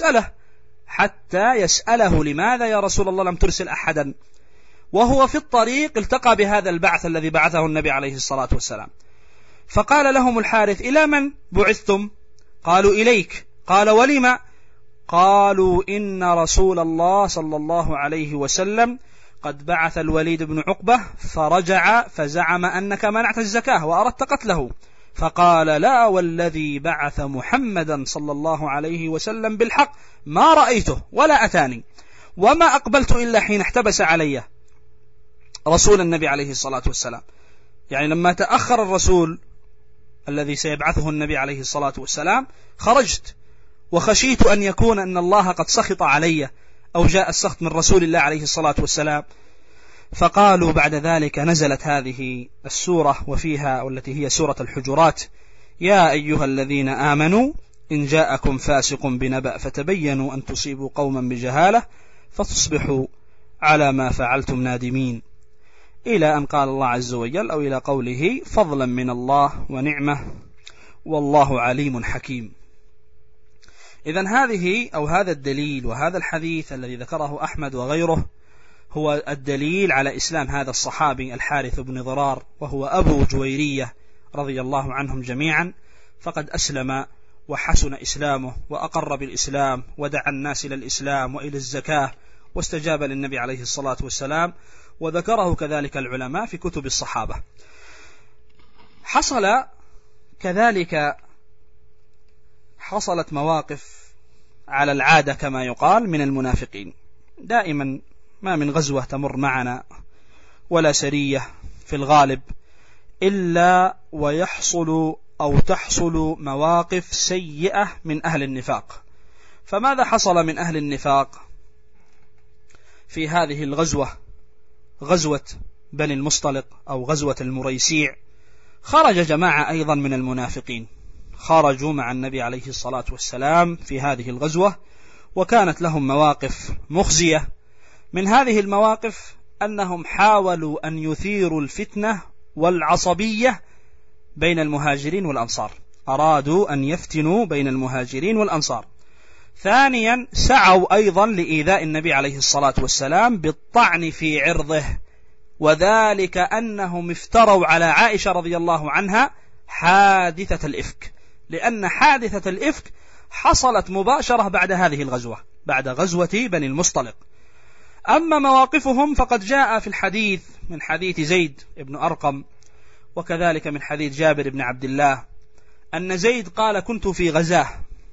B: حتى يسأله لماذا يا رسول الله لم ترسل أحدا، وهو في الطريق التقى بهذا البعث الذي بعثه النبي عليه الصلاة والسلام. فقال لهم الحارث: إلى من بعثتم؟ قالوا: إليك. قال: ولم؟ قالوا: إن رسول الله صلى الله عليه وسلم قد بعث الوليد بن عقبة فرجع فزعم أنك منعت الزكاة وأردت قتله. فقال: لا والذي بعث محمدا صلى الله عليه وسلم بالحق ما رأيته ولا أتاني، وما أقبلت إلا حين احتبس علي رسول النبي عليه الصلاة والسلام. يعني لما تأخر الرسول الذي سيبعثه النبي عليه الصلاة والسلام خرجت، وخشيت أن يكون أن الله قد سخط علي أو جاء السخط من رسول الله عليه الصلاة والسلام. فقالوا بعد ذلك نزلت هذه السورة وفيها والتي هي سورة الحجرات: يا أيها الذين آمنوا إن جاءكم فاسق بنبأ فتبينوا أن تصيبوا قوما بجهالة فتصبحوا على ما فعلتم نادمين، إلى أن قال الله عز وجل أو إلى قوله: فضلا من الله ونعمة والله عليم حكيم. إذن هذا الدليل وهذا الحديث الذي ذكره أحمد وغيره هو الدليل على إسلام هذا الصحابي الحارث بن ضرار، وهو أبو جويرية رضي الله عنهم جميعا، فقد أسلم وحسن إسلامه وأقر بالإسلام ودعا الناس إلى الإسلام وإلى الزكاة واستجاب للنبي عليه الصلاة والسلام، وذكره كذلك العلماء في كتب الصحابة. حصلت مواقف على العادة كما يقال من المنافقين. دائما ما من غزوة تمر معنا ولا سرية في الغالب إلا ويحصل أو تحصل مواقف سيئة من أهل النفاق. فماذا حصل من أهل النفاق في هذه الغزوة، غزوة بني المصطلق أو غزوة المريسيع؟ خرج جماعة أيضا من المنافقين، خرجوا مع النبي عليه الصلاة والسلام في هذه الغزوة، وكانت لهم مواقف مخزية. من هذه المواقف أنهم حاولوا أن يثيروا الفتنة والعصبية بين المهاجرين والأنصار، أرادوا أن يفتنوا بين المهاجرين والأنصار. ثانيا سعوا أيضا لإيذاء النبي عليه الصلاة والسلام بالطعن في عرضه، وذلك أنهم افتروا على عائشة رضي الله عنها حادثة الإفك، لأن حادثة الإفك حصلت مباشرة بعد هذه الغزوة، بعد غزوة بني المصطلق. أما مواقفهم فقد جاء في الحديث من حديث زيد بن أرقم، وكذلك من حديث جابر بن عبد الله، أن زيد قال: كنت في غزاة،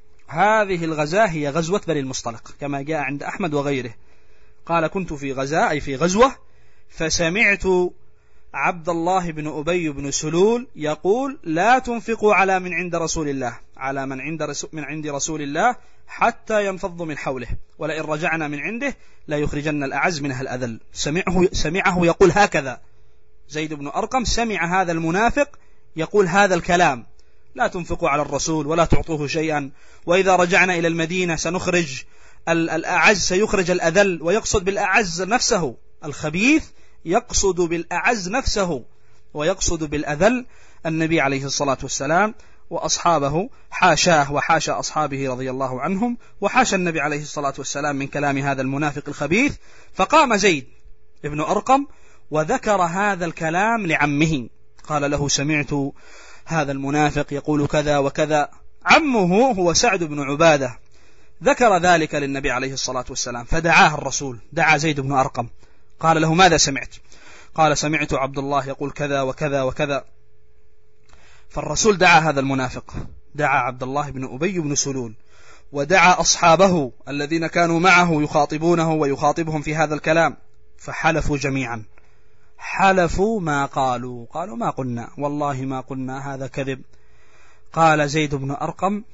B: هذه الغزاة هي غزوة بني المصطلق كما جاء عند أحمد وغيره. قال: كنت في غزاة أي في غزوة، فسمعت عبد الله بن أبي بن سلول يقول: لا تنفقوا على من عند رسول الله، على من عند رسول الله حتى ينفض من حوله، ولئن رجعنا من عنده لا يخرجن الأعز منها الأذل. سمعه يقول هكذا، زيد بن أرقم سمع هذا المنافق يقول هذا الكلام: لا تنفقوا على الرسول ولا تعطوه شيئا، وإذا رجعنا إلى المدينة سنخرج الأعز سيخرج الأذل. ويقصد بالأعز نفسه، الخبيث يقصد بالأعز نفسه ويقصد بالأذل النبي عليه الصلاة والسلام وأصحابه، حاشاه وحاشا أصحابه رضي الله عنهم، وحاشا النبي عليه الصلاة والسلام من كلام هذا المنافق الخبيث. فقام زيد ابن أرقم وذكر هذا الكلام لعمه، قال له: سمعت هذا المنافق يقول كذا وكذا. عمه هو سعد بن عبادة ذكر ذلك للنبي عليه الصلاة والسلام، فدعاه الرسول، دعا زيد بن أرقم، قال له: ماذا سمعت؟ قال: سمعت عبد الله يقول كذا وكذا وكذا. فالرسول دعا هذا المنافق، دعا عبد الله بن أبي بن سلول، ودعا أصحابه الذين كانوا معه يخاطبونه ويخاطبهم في هذا الكلام، فحلفوا جميعا، حلفوا ما قالوا ما قلنا، والله ما قلنا، هذا كذب. قال زيد بن أرقم: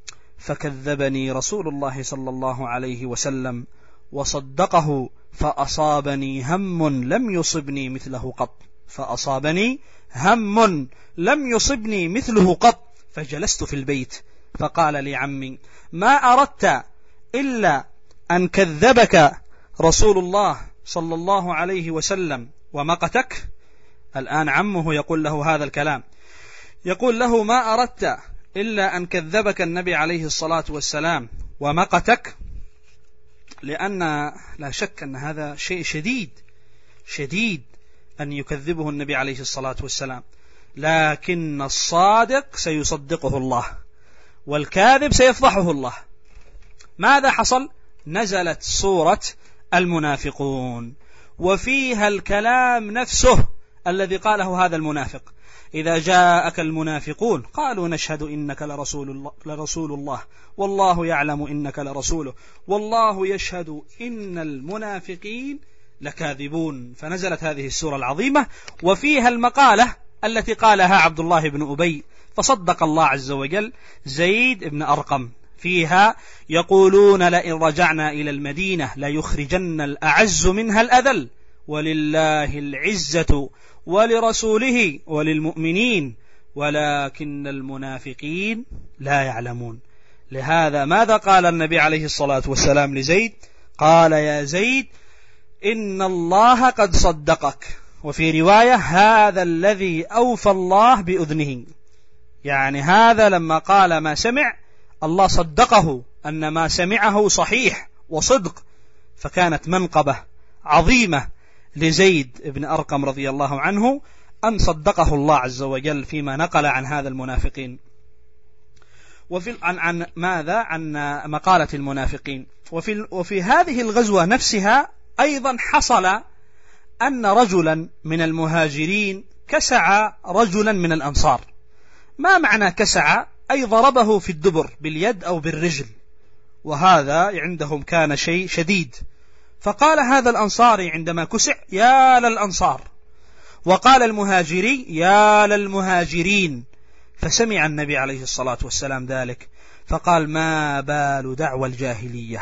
B: فكذبني رسول الله صلى الله عليه وسلم وصدقه، فأصابني هم لم يصبني مثله قط، فأصابني هم لم يصبني مثله قط، فجلست في البيت، فقال لي عمي: ما أردت إلا أن كذبك رسول الله صلى الله عليه وسلم ومقتك. الآن عمه يقول له هذا الكلام، يقول له: ما أردت إلا أن كذبك النبي عليه الصلاة والسلام ومقتك، لأن لا شك أن هذا شيء شديد أن يكذبه النبي عليه الصلاة والسلام، لكن الصادق سيصدقه الله والكاذب سيفضحه الله. ماذا حصل؟ نزلت سورة المنافقون، وفيها الكلام نفسه الذي قاله هذا المنافق: إذا جاءك المنافقون قالوا نشهد إنك لرسول الله والله يعلم إنك لرسوله والله يشهد إن المنافقين لكاذبون. فنزلت هذه السورة العظيمة، وفيها المقالة التي قالها عبد الله بن أبي، فصدق الله عز وجل زيد بن أرقم فيها: يقولون لئن رجعنا إلى المدينة ليخرجن الأعز منها الأذل ولله العزة ولرسوله وللمؤمنين ولكن المنافقين لا يعلمون. لهذا ماذا قال النبي عليه الصلاة والسلام لزيد؟ قال: يا زيد إن الله قد صدقك. وفي رواية: هذا الذي أوفى الله بأذنه، يعني هذا لما قال ما سمع الله صدقه أن ما سمعه صحيح وصدق، فكانت منقبة عظيمة لزيد بن أرقم رضي الله عنه أن صدقه الله عز وجل فيما نقل عن هذا المنافقين. عن ماذا؟ عن مقالة المنافقين. وفي هذه الغزوة نفسها أيضا حصل أن رجلا من المهاجرين كسع رجلا من الأنصار. ما معنى كسع؟ أي ضربه في الدبر باليد أو بالرجل، وهذا عندهم كان شيء شديد. فقال هذا الأنصاري عندما كسع: يا للأنصار، وقال المهاجري: يا للمهاجرين. فسمع النبي عليه الصلاة والسلام ذلك، فقال: ما بال دعوى الجاهلية،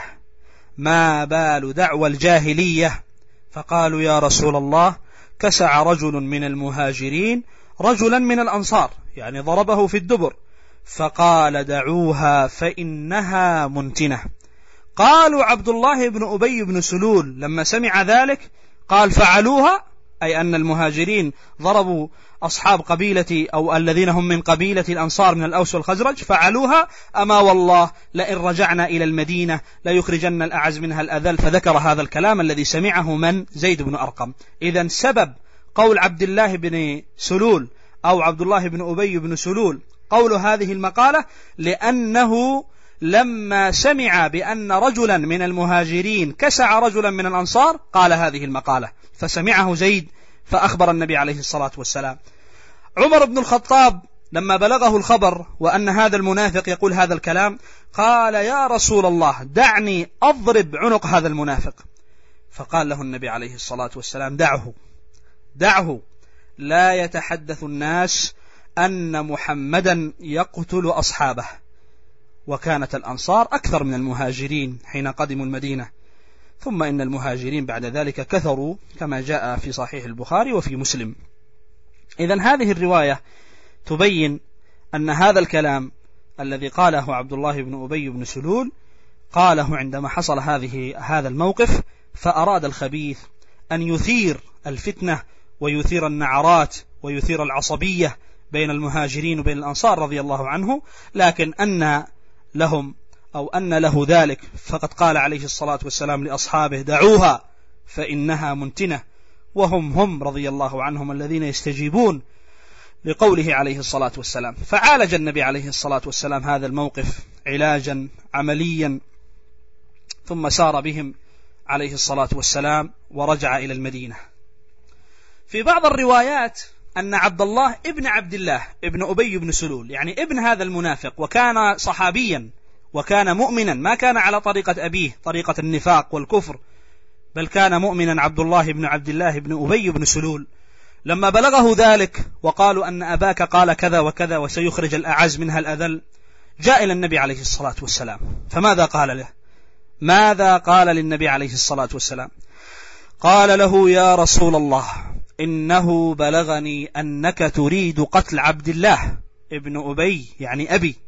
B: ما بال دعوى الجاهلية. فقالوا: يا رسول الله، كسع رجل من المهاجرين رجلا من الأنصار، يعني ضربه في الدبر. فقال: دعوها فإنها منتنة. قالوا: عبد الله بن أبي بن سلول لما سمع ذلك قال: فعلوها، أي أن المهاجرين ضربوا أصحاب قبيلة أو الذين هم من قبيلة الأنصار من الأوس والخزرج، فعلوها، أما والله لئن رجعنا إلى المدينة ليخرجن الأعز منها الأذل. فذكر هذا الكلام الذي سمعه من؟ زيد بن أرقم. إذن سبب قول عبد الله بن سلول أو عبد الله بن أبي بن سلول قول هذه المقالة لأنه لما سمع بأن رجلا من المهاجرين كسع رجلا من الأنصار قال هذه المقالة، فسمعه زيد فأخبر النبي عليه الصلاة والسلام. عمر بن الخطاب لما بلغه الخبر وأن هذا المنافق يقول هذا الكلام قال: يا رسول الله، دعني أضرب عنق هذا المنافق. فقال له النبي عليه الصلاة والسلام: دعه، لا يتحدث الناس أن محمدا يقتل أصحابه. وكانت الأنصار أكثر من المهاجرين حين قدموا المدينة، ثم إن المهاجرين بعد ذلك كثروا كما جاء في صحيح البخاري وفي مسلم. إذن هذه الرواية تبين أن هذا الكلام الذي قاله عبد الله بن أبي بن سلول قاله عندما حصل هذا الموقف، فأراد الخبيث أن يثير الفتنة ويثير النعرات ويثير العصبية بين المهاجرين وبين الأنصار رضي الله عنه، لكن أن له ذلك، فقد قال عليه الصلاة والسلام لأصحابه: دعوها فإنها منتنة، وهم رضي الله عنهم الذين يستجيبون لقوله عليه الصلاة والسلام. فعالج النبي عليه الصلاة والسلام هذا الموقف علاجا عمليا، ثم سار بهم عليه الصلاة والسلام ورجع إلى المدينة. في بعض الروايات أن عبد الله ابن أبي بن سلول، يعني ابن هذا المنافق، وكان صحابيا وكان مؤمنا، ما كان على طريقة أبيه طريقة النفاق والكفر، بل كان مؤمنا عبد الله بن أبي بن سلول. لما بلغه ذلك وقالوا أن أباك قال كذا وكذا وسيخرج الأعز منها الأذل، جاء إلى النبي عليه الصلاة والسلام، فماذا قال له؟ ماذا قال للنبي عليه الصلاة والسلام؟ قال له: يا رسول الله، إنه بلغني أنك تريد قتل عبد الله ابن أبي، يعني أبي،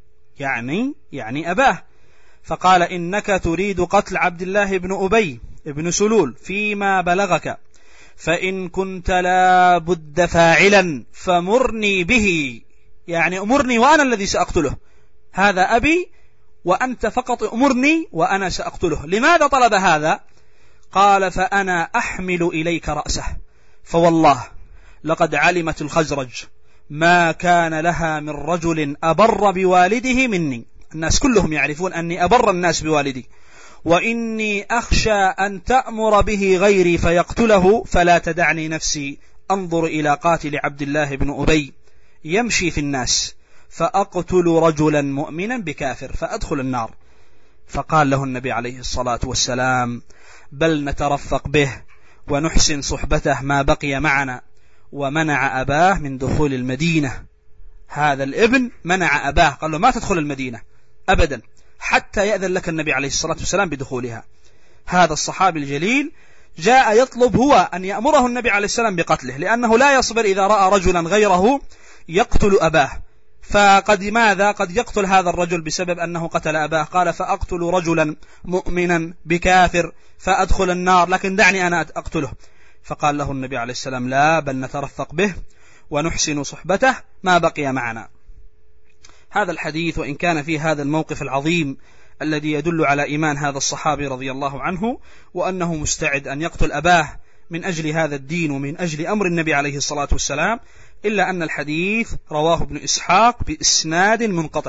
B: يعني أباه. فقال: إنك تريد قتل عبد الله بن أبي ابن سلول فيما بلغك، فإن كنت لا بد فاعلا فمرني به، يعني أمرني وأنا الذي سأقتله، هذا أبي وأنت فقط أمرني وأنا سأقتله. لماذا طلب هذا؟ قال: فأنا أحمل إليك رأسه، فوالله لقد علمت الخزرج ما كان لها من رجل أبر بوالده مني، الناس كلهم يعرفون أني أبر الناس بوالدي، وإني أخشى أن تأمر به غيري فيقتله، فلا تدعني نفسي أنظر إلى قاتل عبد الله بن أبي يمشي في الناس فأقتل رجلا مؤمنا بكافر فأدخل النار. فقال له النبي عليه الصلاة والسلام: بل نترفق به ونحسن صحبته ما بقي معنا. ومنع أباه من دخول المدينة. هذا الابن منع أباه، قال له: ما تدخل المدينة أبدا حتى يأذن لك النبي عليه الصلاة والسلام بدخولها. هذا الصحابي الجليل جاء يطلب هو أن يأمره النبي عليه السلام بقتله، لأنه لا يصبر إذا رأى رجلا غيره يقتل أباه. فقد ماذا؟ قد يقتل هذا الرجل بسبب أنه قتل أباه. قال: فأقتل رجلا مؤمنا بكافر فأدخل النار، لكن دعني أنا أقتله. فقال له النبي عليه السلام: لا، بل نترفق به ونحسن صحبته ما بقي معنا. هذا الحديث وإن كان فيه هذا الموقف العظيم الذي يدل على إيمان هذا الصحابي رضي الله عنه، وأنه مستعد أن يقتل أباه من أجل هذا الدين ومن أجل أمر النبي عليه الصلاة والسلام، إلا أن الحديث رواه ابن إسحاق بإسناد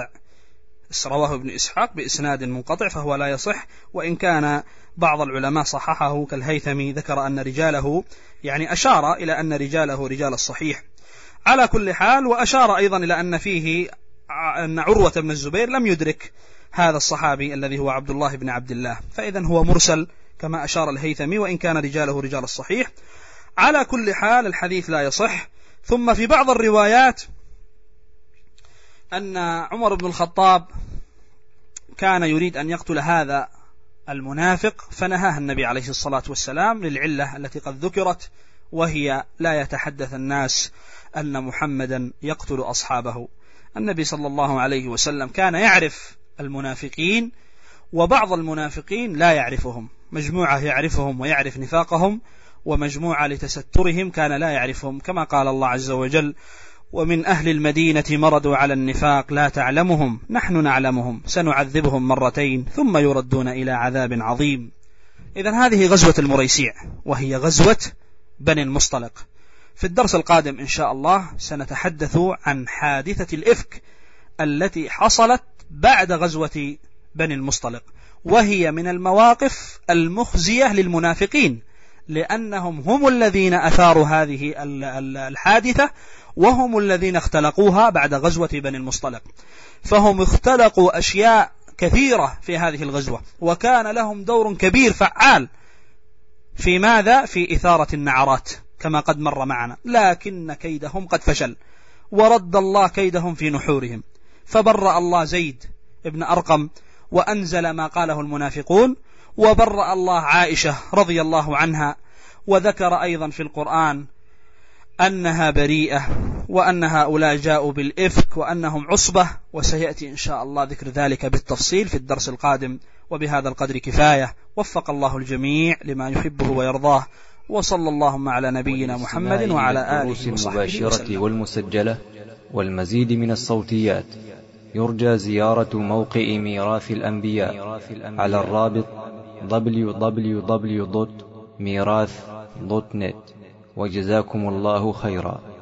B: منقطع، فهو لا يصح، وإن كان بعض العلماء صححه كالهيثمي، ذكر أن رجاله، يعني أشار إلى أن رجاله رجال الصحيح. على كل حال، وأشار أيضا إلى أن فيه أن عروة بن الزبير لم يدرك هذا الصحابي الذي هو عبد الله بن عبد الله، فإذن هو مرسل كما أشار الهيثمي، وإن كان رجاله رجال الصحيح. على كل حال الحديث لا يصح. ثم في بعض الروايات أن عمر بن الخطاب كان يريد أن يقتل هذا المنافق، فنهاه النبي عليه الصلاة والسلام للعلة التي قد ذكرت، وهي لا يتحدث الناس أن محمدا يقتل أصحابه. النبي صلى الله عليه وسلم كان يعرف المنافقين، وبعض المنافقين لا يعرفهم، مجموعة يعرفهم ويعرف نفاقهم، ومجموعة لتسترهم كان لا يعرفهم، كما قال الله عز وجل: ومن أهل المدينة مردوا على النفاق لا تعلمهم نحن نعلمهم سنعذبهم مرتين ثم يردون إلى عذاب عظيم. إذن هذه غزوة المريسيع، وهي غزوة بني المصطلق. في الدرس القادم إن شاء الله سنتحدث عن حادثة الإفك التي حصلت بعد غزوة بني المصطلق، وهي من المواقف المخزية للمنافقين، لأنهم هم الذين أثاروا هذه الحادثة، وهم الذين اختلقوها بعد غزوة بني المصطلق. فهم اختلقوا أشياء كثيرة في هذه الغزوة، وكان لهم دور كبير فعال في ماذا؟ في إثارة النعرات كما قد مر معنا، لكن كيدهم قد فشل، ورد الله كيدهم في نحورهم، فبرأ الله زيد ابن أرقم وأنزل ما قاله المنافقون، وبرأ الله عائشة رضي الله عنها، وذكر أيضا في القرآن أنها بريئة، وأن هؤلاء جاءوا بالإفك وأنهم عصبة، وسيأتي إن شاء الله ذكر ذلك بالتفصيل في الدرس القادم. وبهذا القدر كفاية، وفق الله الجميع لما يحبه ويرضاه، وصلى اللهم على نبينا محمد وعلى آله وصحبه
A: المباشرة والمسجلة والمزيد من الصوتيات، يرجى زيارة موقع ميراث الأنبياء على الرابط www.mirath.net. وجزاكم الله خيرا.